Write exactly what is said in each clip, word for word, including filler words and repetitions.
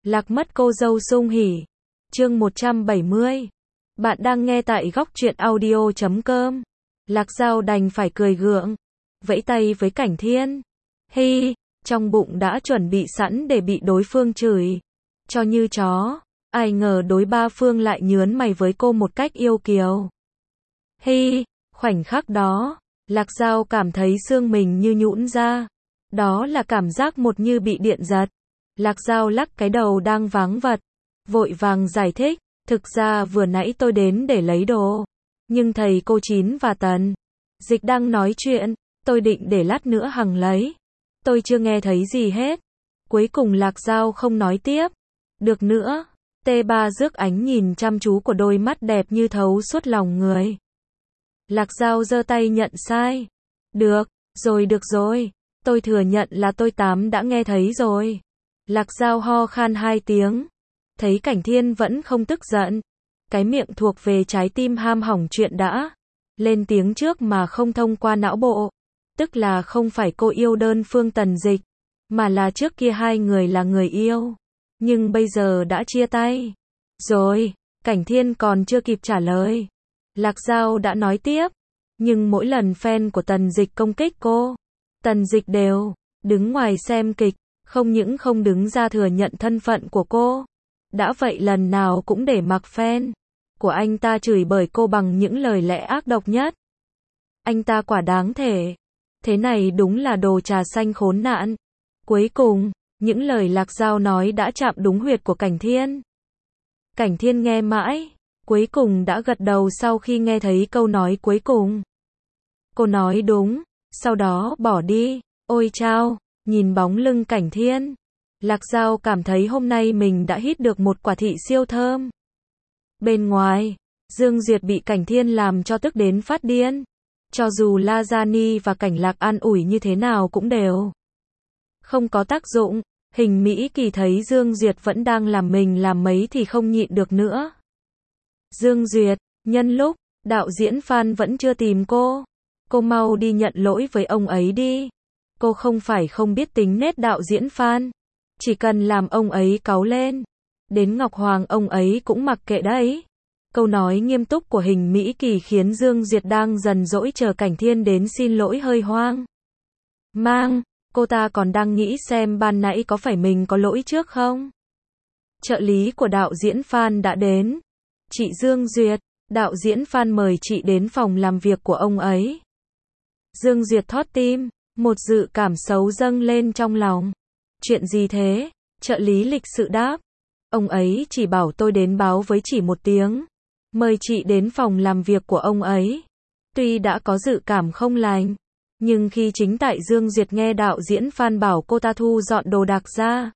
Lạc mất cô dâu sung hỉ. Chương một trăm bảy mươi. Bạn đang nghe tại góc truyện audio chấm com. Lạc Dao đành phải cười gượng, vẫy tay với Cảnh Thiên. Hi, trong bụng đã chuẩn bị sẵn để bị đối phương chửi cho như chó. Ai ngờ đối ba phương lại nhớn mày với cô một cách yêu kiều. Hi, khoảnh khắc đó, Lạc Dao cảm thấy xương mình như nhũn ra. Đó là cảm giác một như bị điện giật. Lạc Dao lắc cái đầu đang váng vật, vội vàng giải thích, thực ra vừa nãy tôi đến để lấy đồ, nhưng thầy cô Chín và Tần Dịch đang nói chuyện, tôi định để lát nữa Hằng lấy. Tôi chưa nghe thấy gì hết. Cuối cùng Lạc Dao không nói tiếp được nữa. T ba rước ánh nhìn chăm chú của đôi mắt đẹp như thấu suốt lòng người. Lạc Dao giơ tay nhận sai. Được, rồi được rồi. Tôi thừa nhận là tôi tám đã nghe thấy rồi. Lạc Dao ho khan hai tiếng. Thấy Cảnh Thiên vẫn không tức giận. Cái miệng thuộc về trái tim ham hỏng chuyện đã lên tiếng trước mà không thông qua não bộ. Tức là không phải cô yêu đơn phương Tần Dịch, mà là trước kia hai người là người yêu. Nhưng bây giờ đã chia tay. Rồi, Cảnh Thiên còn chưa kịp trả lời. Lạc Dao đã nói tiếp. Nhưng mỗi lần fan của Tần Dịch công kích cô, Tần Dịch đều đứng ngoài xem kịch, không những không đứng ra thừa nhận thân phận của cô. Đã vậy lần nào cũng để mặc fan của anh ta chửi bới cô bằng những lời lẽ ác độc nhất. Anh ta quả đáng thể. Thế này đúng là đồ trà xanh khốn nạn. Cuối cùng, những lời Lạc Dao nói đã chạm đúng huyệt của Cảnh Thiên. Cảnh Thiên nghe mãi, cuối cùng đã gật đầu sau khi nghe thấy câu nói cuối cùng. Cô nói đúng, sau đó bỏ đi. Ôi chao, nhìn bóng lưng Cảnh Thiên, Lạc Dao cảm thấy hôm nay mình đã hít được một quả thị siêu thơm. Bên ngoài, Dương Duyệt bị Cảnh Thiên làm cho tức đến phát điên. Cho dù La Gia Ni và Cảnh Lạc an ủi như thế nào cũng đều không có tác dụng. Hình Mỹ Kỳ thấy Dương Duyệt vẫn đang làm mình làm mấy thì không nhịn được nữa. Dương Duyệt, nhân lúc đạo diễn Phan vẫn chưa tìm cô, cô mau đi nhận lỗi với ông ấy đi. Cô không phải không biết tính nết đạo diễn Phan, chỉ cần làm ông ấy cáu lên, đến Ngọc Hoàng ông ấy cũng mặc kệ đấy. Câu nói nghiêm túc của Hình Mỹ Kỳ khiến Dương Duyệt đang dần dỗi chờ Cảnh Thiên đến xin lỗi hơi hoang mang. Cô ta còn đang nghĩ xem ban nãy có phải mình có lỗi trước không. Trợ lý của đạo diễn Phan đã đến. Chị Dương Duyệt, đạo diễn Phan mời chị đến phòng làm việc của ông ấy. Dương Duyệt thót tim, một dự cảm xấu dâng lên trong lòng. Chuyện gì thế? Trợ lý lịch sự đáp. Ông ấy chỉ bảo tôi đến báo với chị một tiếng, mời chị đến phòng làm việc của ông ấy. Tuy đã có dự cảm không lành, nhưng khi chính tại Dương Duyệt nghe đạo diễn Phan bảo cô ta thu dọn đồ đạc ra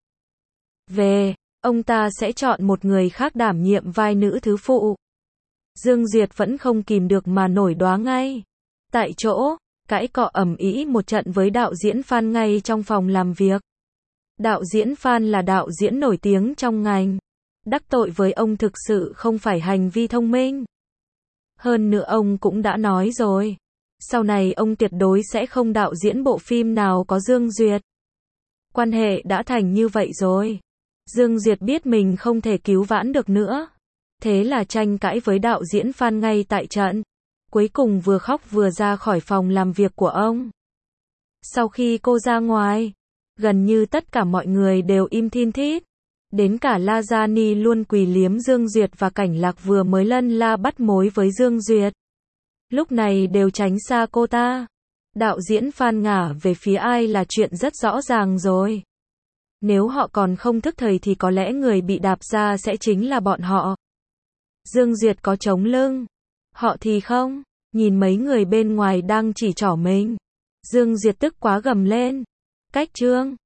về, ông ta sẽ chọn một người khác đảm nhiệm vai nữ thứ phụ. Dương Duyệt vẫn không kìm được mà nổi đoá ngay. Tại chỗ, cãi cọ ầm ĩ một trận với đạo diễn Phan ngay trong phòng làm việc. Đạo diễn Phan là đạo diễn nổi tiếng trong ngành. Đắc tội với ông thực sự không phải hành vi thông minh. Hơn nữa ông cũng đã nói rồi, sau này ông tuyệt đối sẽ không đạo diễn bộ phim nào có Dương Duyệt. Quan hệ đã thành như vậy rồi. Dương Duyệt biết mình không thể cứu vãn được nữa. Thế là tranh cãi với đạo diễn Phan ngay tại trận. Cuối cùng vừa khóc vừa ra khỏi phòng làm việc của ông. Sau khi cô ra ngoài, gần như tất cả mọi người đều im thin thít. Đến cả La Gia Ni luôn quỳ liếm Dương Duyệt và Cảnh Lạc vừa mới lân la bắt mối với Dương Duyệt. Lúc này đều tránh xa cô ta. Đạo diễn Phan ngả về phía ai là chuyện rất rõ ràng rồi. Nếu họ còn không thức thời thì có lẽ người bị đạp ra sẽ chính là bọn họ. Dương Duyệt có chống lưng, họ thì không. Nhìn mấy người bên ngoài đang chỉ trỏ mình, Dương Duyệt tức quá gầm lên. Cách trương,